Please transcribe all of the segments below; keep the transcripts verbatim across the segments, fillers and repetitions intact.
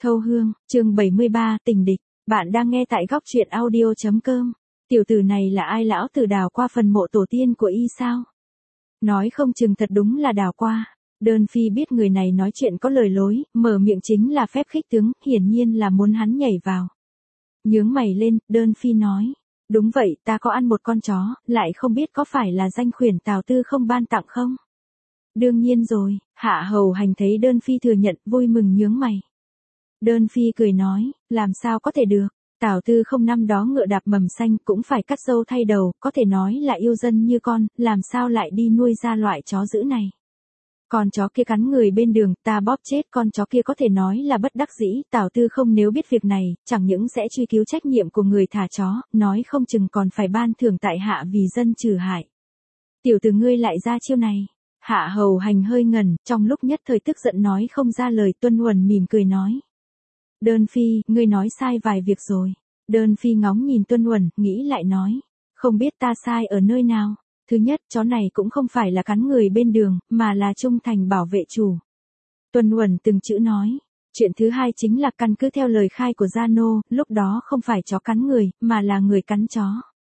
Thâu hương, chương bảy mươi ba, tình địch. Bạn đang nghe tại góc truyện audio.com. Tiểu tử này là ai, lão tử đào qua phần mộ tổ tiên của y sao? Nói không chừng thật đúng là đào qua. Đơn Phi biết người này nói chuyện có lời lối, mở miệng chính là phép khích tướng, hiển nhiên là muốn hắn nhảy vào. Nhướng mày lên, Đơn Phi nói. Đúng vậy, ta có ăn một con chó, lại không biết có phải là danh khuyển Tào Tư không ban tặng không? Đương nhiên rồi, Hạ Hầu Hành thấy Đơn Phi thừa nhận, vui mừng nhướng mày. Đơn Phi cười nói, làm sao có thể được, Tào Tư không năm đó ngựa đạp mầm xanh cũng phải cắt râu thay đầu, có thể nói là yêu dân như con, làm sao lại đi nuôi ra loại chó dữ này. Con chó kia cắn người bên đường, ta bóp chết con chó kia có thể nói là bất đắc dĩ, Tào Tư không nếu biết việc này, chẳng những sẽ truy cứu trách nhiệm của người thả chó, nói không chừng còn phải ban thưởng tại hạ vì dân trừ hại. Tiểu tử ngươi lại ra chiêu này. Hạ Hầu Hành hơi ngẩn, trong lúc nhất thời tức giận nói không ra lời. Tuân Huẩn mỉm cười nói. Đơn Phi, ngươi nói sai vài việc rồi. Đơn Phi ngóng nhìn Tuân Huẩn, nghĩ lại nói. Không biết ta sai ở nơi nào. Thứ nhất, chó này cũng không phải là cắn người bên đường, mà là trung thành bảo vệ chủ. Tuân Huẩn từng chữ nói. Chuyện thứ hai chính là căn cứ theo lời khai của Gia Nô, lúc đó không phải chó cắn người, mà là người cắn chó.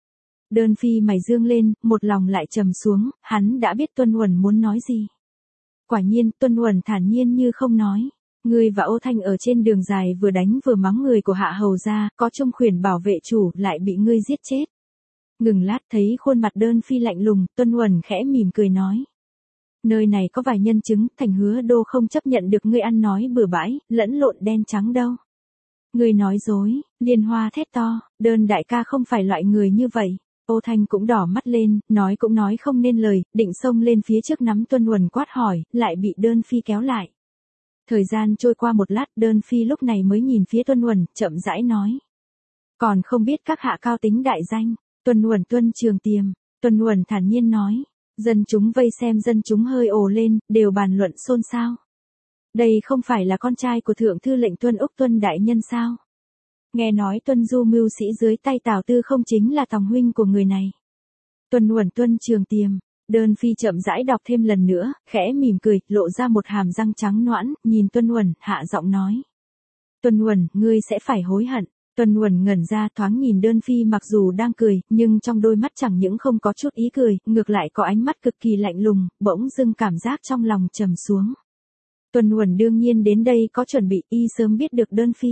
Đơn Phi mày dương lên, một lòng lại trầm xuống, hắn đã biết Tuân Huẩn muốn nói gì. Quả nhiên, Tuân Huẩn thản nhiên như không nói. Ngươi và Ô Thanh ở trên đường dài vừa đánh vừa mắng người của Hạ Hầu gia, có trung khuyển bảo vệ chủ, lại bị ngươi giết chết. Ngừng lát thấy khuôn mặt Đơn Phi lạnh lùng, Tuân Huẩn khẽ mỉm cười nói. Nơi này có vài nhân chứng, Thành Hứa Đô không chấp nhận được ngươi ăn nói bừa bãi, lẫn lộn đen trắng đâu. Ngươi nói dối, Liên Hoa thét to, Đơn đại ca không phải loại người như vậy. Ô Thanh cũng đỏ mắt lên, nói cũng nói không nên lời, định xông lên phía trước nắm Tuân Huẩn quát hỏi, lại bị Đơn Phi kéo lại. Thời gian trôi qua một lát, Đơn Phi lúc này mới nhìn phía Tuân Huẩn, chậm rãi nói. Còn không biết các hạ cao tính đại danh, Tuân Huẩn Tuân Trường Tiềm. Tuân Huẩn thản nhiên nói. Dân chúng vây xem, dân chúng hơi ồ lên, đều bàn luận xôn xao. Đây không phải là con trai của Thượng Thư lệnh Tuân Úc Tuân Đại Nhân sao? Nghe nói Tuân Du mưu sĩ dưới tay Tào Tư không chính là tòng huynh của người này. Tuân Huẩn Tuân Trường Tiềm. Đơn Phi chậm rãi đọc thêm lần nữa, khẽ mỉm cười, lộ ra một hàm răng trắng nõn, nhìn Tuân Huẩn, hạ giọng nói. Tuân Huẩn, ngươi sẽ phải hối hận. Tuân Huẩn ngẩn ra, thoáng nhìn Đơn Phi, mặc dù đang cười, nhưng trong đôi mắt chẳng những không có chút ý cười, ngược lại có ánh mắt cực kỳ lạnh lùng, bỗng dưng cảm giác trong lòng trầm xuống. Tuân Huẩn đương nhiên đến đây có chuẩn bị, y sớm biết được Đơn Phi.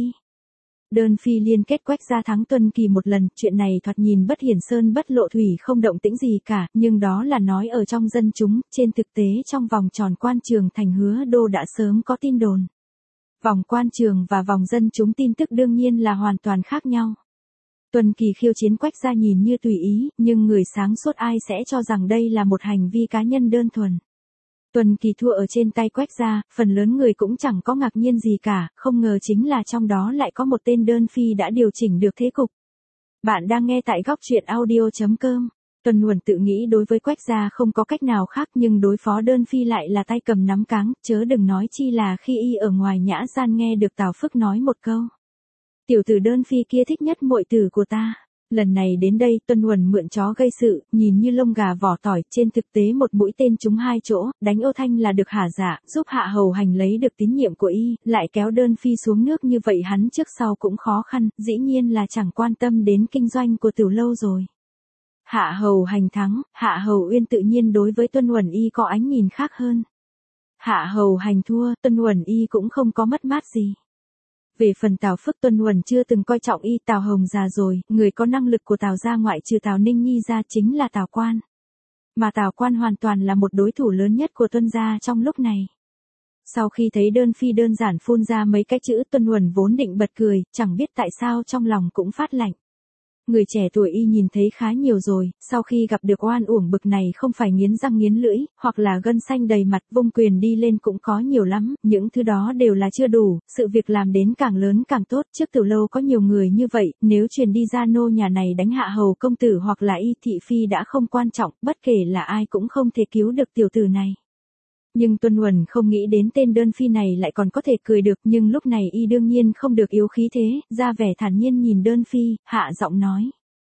Đơn Phi liên kết Quách gia thắng Tuân Kỳ một lần, chuyện này thoạt nhìn bất hiển sơn bất lộ thủy, không động tĩnh gì cả, nhưng đó là nói ở trong dân chúng, trên thực tế trong vòng tròn quan trường Thành Hứa Đô đã sớm có tin đồn. Vòng quan trường và vòng dân chúng tin tức đương nhiên là hoàn toàn khác nhau. Tuân Kỳ khiêu chiến Quách gia nhìn như tùy ý, nhưng người sáng suốt ai sẽ cho rằng đây là một hành vi cá nhân đơn thuần. Tuân Kỳ thua ở trên tay Quách gia, phần lớn người cũng chẳng có ngạc nhiên gì cả, không ngờ chính là trong đó lại có một tên Đơn Phi đã điều chỉnh được thế cục. Bạn đang nghe tại góc truyện audio.com. Tuân Huẩn tự nghĩ đối với Quách gia không có cách nào khác, nhưng đối phó Đơn Phi lại là tay cầm nắm cáng, chớ đừng nói chi là khi y ở ngoài nhã gian nghe được Tào Phức nói một câu. Tiểu tử Đơn Phi kia thích nhất muội tử của ta. Lần này đến đây, Tuân Huẩn mượn chó gây sự, nhìn như lông gà vỏ tỏi, trên thực tế một mũi tên trúng hai chỗ, đánh Ô Thanh là được hả dạ, giúp Hạ Hầu Hành lấy được tín nhiệm của y, lại kéo Đơn Phi xuống nước như vậy hắn trước sau cũng khó khăn, dĩ nhiên là chẳng quan tâm đến kinh doanh của Tiểu Lâu rồi. Hạ Hầu Hành thắng, Hạ Hầu Uyên tự nhiên đối với Tuân Huẩn y có ánh nhìn khác hơn. Hạ Hầu Hành thua, Tuân Huẩn y cũng không có mất mát gì. Về phần Tào Phức, Tuân Huẩn chưa từng coi trọng y. Tào Hồng già rồi, người có năng lực của Tào gia ngoại trừ Tào Ninh Nhi ra chính là Tào Quan. Mà Tào Quan hoàn toàn là một đối thủ lớn nhất của Tuân gia trong lúc này. Sau khi thấy Đơn Phi đơn giản phun ra mấy cái chữ, Tuân Huẩn vốn định bật cười, chẳng biết tại sao trong lòng cũng phát lạnh. Người trẻ tuổi y nhìn thấy khá nhiều rồi, sau khi gặp được oan uổng bực này không phải nghiến răng nghiến lưỡi, hoặc là gân xanh đầy mặt, vung quyền đi lên cũng có nhiều lắm, những thứ đó đều là chưa đủ, sự việc làm đến càng lớn càng tốt, trước Tiểu Lâu có nhiều người như vậy, nếu truyền đi Gia Nô nhà này đánh Hạ Hầu công tử hoặc là y thị phi đã không quan trọng, bất kể là ai cũng không thể cứu được tiểu tử này. Nhưng Tuân Huẩn không nghĩ đến tên Đơn Phi này lại còn có thể cười được, nhưng lúc này y đương nhiên không được yếu khí thế, ra vẻ thản nhiên nhìn Đơn Phi, hạ giọng nói.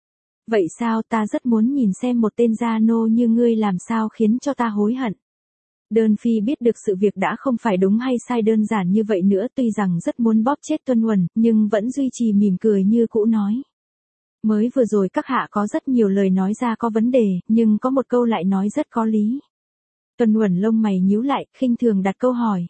Vậy sao, ta rất muốn nhìn xem một tên gia nô như ngươi làm sao khiến cho ta hối hận. Đơn Phi biết được sự việc đã không phải đúng hay sai đơn giản như vậy nữa, tuy rằng rất muốn bóp chết Tuân Huẩn, nhưng vẫn duy trì mỉm cười như cũ nói. Mới vừa rồi các hạ có rất nhiều lời nói ra có vấn đề, nhưng có một câu lại nói rất có lý. Tuân Huẩn lông mày nhíu lại, khinh thường đặt câu hỏi.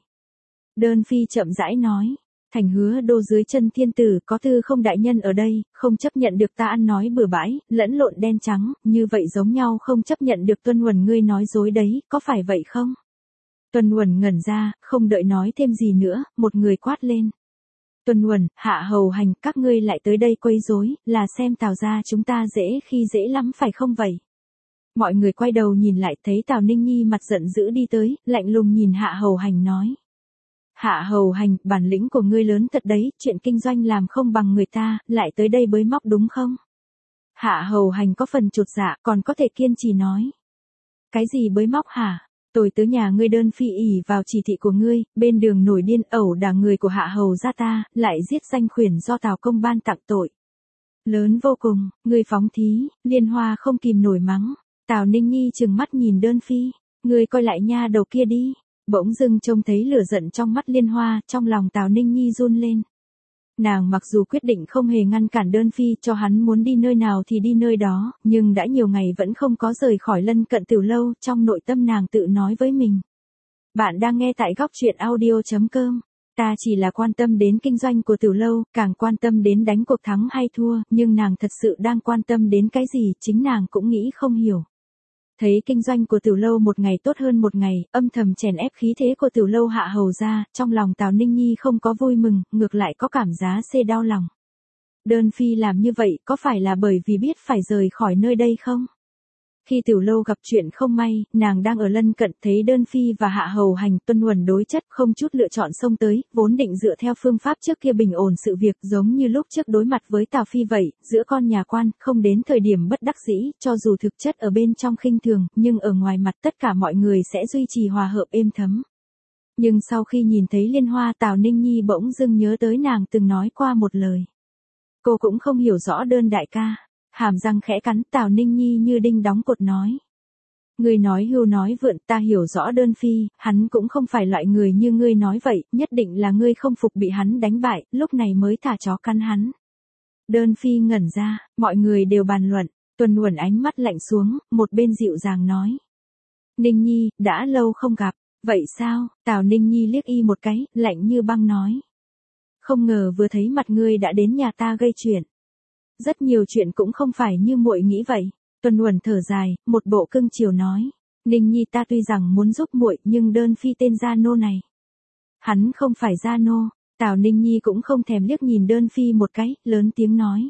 Đơn Phi chậm rãi nói. Thành Hứa Đô dưới chân thiên tử có Tư Không đại nhân ở đây, không chấp nhận được ta ăn nói bừa bãi, lẫn lộn đen trắng, như vậy giống nhau không chấp nhận được Tuân Huẩn ngươi nói dối đấy, có phải vậy không? Tuân Huẩn ngẩn ra, không đợi nói thêm gì nữa, một người quát lên. Tuân Huẩn, Hạ Hầu Hành, các ngươi lại tới đây quấy rối, là xem Tào gia chúng ta dễ khi dễ lắm phải không vậy? Mọi người quay đầu nhìn lại thấy Tào Ninh Nhi mặt giận dữ đi tới, lạnh lùng nhìn Hạ Hầu Hành nói. Hạ Hầu Hành, bản lĩnh của ngươi lớn thật đấy, chuyện kinh doanh làm không bằng người ta, lại tới đây bới móc đúng không? Hạ Hầu Hành có phần chột dạ, còn có thể kiên trì nói. Cái gì bới móc hả? Tôi tới nhà ngươi Đơn Phi ỷ vào chỉ thị của ngươi, bên đường nổi điên ẩu đả người của Hạ Hầu gia ta, lại giết danh khuyển do Tào công ban tặng tội. Lớn vô cùng, ngươi phóng thí, Liên Hoa không kìm nổi mắng. Tào Ninh Nhi trừng mắt nhìn Đơn Phi, ngươi coi lại nha đầu kia đi. Bỗng dưng trông thấy lửa giận trong mắt Liên Hoa, trong lòng Tào Ninh Nhi run lên. Nàng mặc dù quyết định không hề ngăn cản Đơn Phi cho hắn muốn đi nơi nào thì đi nơi đó, nhưng đã nhiều ngày vẫn không có rời khỏi lân cận Tiểu Lâu, trong nội tâm nàng tự nói với mình. Bạn đang nghe tại góc truyện audio chấm com. Ta chỉ là quan tâm đến kinh doanh của Tiểu Lâu, càng quan tâm đến đánh cuộc thắng hay thua, nhưng nàng thật sự đang quan tâm đến cái gì, chính nàng cũng nghĩ không hiểu. Thấy kinh doanh của Tiểu Lâu một ngày tốt hơn một ngày, âm thầm chèn ép khí thế của Tiểu Lâu Hạ Hầu ra, trong lòng Tào Ninh Nhi không có vui mừng, ngược lại có cảm giác xê đau lòng. Đơn Phi làm như vậy có phải là bởi vì biết phải rời khỏi nơi đây không? Khi Tiểu Lâu gặp chuyện không may, nàng đang ở lân cận thấy Đơn Phi và Hạ Hầu Hành Tuân Huẩn đối chất không chút lựa chọn xông tới, vốn định dựa theo phương pháp trước kia bình ổn sự việc giống như lúc trước đối mặt với Tào Phi vậy, giữa con nhà quan, không đến thời điểm bất đắc dĩ, cho dù thực chất ở bên trong khinh thường, nhưng ở ngoài mặt tất cả mọi người sẽ duy trì hòa hợp êm thấm. Nhưng sau khi nhìn thấy Liên Hoa, Tào Ninh Nhi bỗng dưng nhớ tới nàng từng nói qua một lời. Cô cũng không hiểu rõ Đơn đại ca. Hàm răng khẽ cắn, Tào Ninh Nhi như đinh đóng cột nói. Ngươi nói hưu nói vượn, ta hiểu rõ Đơn Phi, hắn cũng không phải loại người như ngươi nói vậy, nhất định là ngươi không phục bị hắn đánh bại, lúc này mới thả chó căn hắn. Đơn Phi ngẩn ra, mọi người đều bàn luận, Tuân Huẩn ánh mắt lạnh xuống, một bên dịu dàng nói. Ninh Nhi, đã lâu không gặp, vậy sao? Tào Ninh Nhi liếc y một cái, lạnh như băng nói. Không ngờ vừa thấy mặt ngươi đã đến nhà ta gây chuyện. Rất nhiều chuyện cũng không phải như muội nghĩ vậy. Tuân Huẩn thở dài, một bộ cưng chiều nói. Ninh Nhi ta tuy rằng muốn giúp muội nhưng Đơn Phi tên Gia Nô này. Hắn không phải Gia Nô. Tào Ninh Nhi cũng không thèm liếc nhìn Đơn Phi một cái, lớn tiếng nói.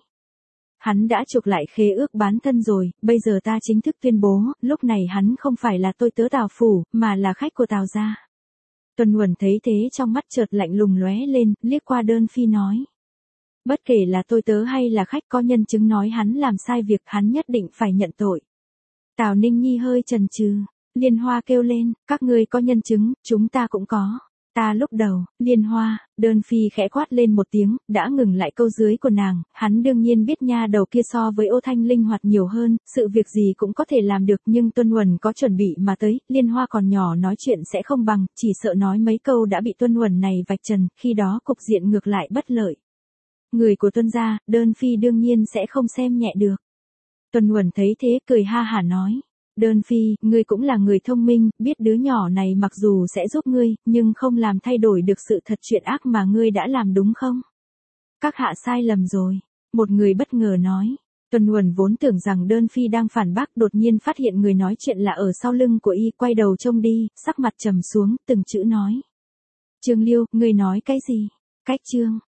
Hắn đã chuộc lại khế ước bán thân rồi, bây giờ ta chính thức tuyên bố, lúc này hắn không phải là tôi tớ Tào phủ, mà là khách của Tào gia. Tuân Huẩn thấy thế trong mắt chợt lạnh lùng lóe lên, liếc qua Đơn Phi nói. Bất kể là tôi tớ hay là khách có nhân chứng nói hắn làm sai việc, hắn nhất định phải nhận tội. Tào Ninh Nhi hơi chần chừ, Liên Hoa kêu lên, các ngươi có nhân chứng, chúng ta cũng có. Ta lúc đầu, Liên Hoa, Đơn Phi khẽ quát lên một tiếng, đã ngừng lại câu dưới của nàng, hắn đương nhiên biết nha đầu kia so với Ô Thanh linh hoạt nhiều hơn, sự việc gì cũng có thể làm được, nhưng Tuân Huẩn có chuẩn bị mà tới, Liên Hoa còn nhỏ nói chuyện sẽ không bằng, chỉ sợ nói mấy câu đã bị Tuân Huẩn này vạch trần, khi đó cục diện ngược lại bất lợi. Người của Tuân gia, Đơn Phi đương nhiên sẽ không xem nhẹ được. Tuân Huẩn thấy thế cười ha hả nói. Đơn Phi, ngươi cũng là người thông minh, biết đứa nhỏ này mặc dù sẽ giúp ngươi, nhưng không làm thay đổi được sự thật chuyện ác mà ngươi đã làm đúng không? Các hạ sai lầm rồi. Một người bất ngờ nói. Tuân Huẩn vốn tưởng rằng Đơn Phi đang phản bác, đột nhiên phát hiện người nói chuyện là ở sau lưng của y, quay đầu trông đi, sắc mặt trầm xuống, từng chữ nói. Trương Liêu, ngươi nói cái gì? Cách Trương.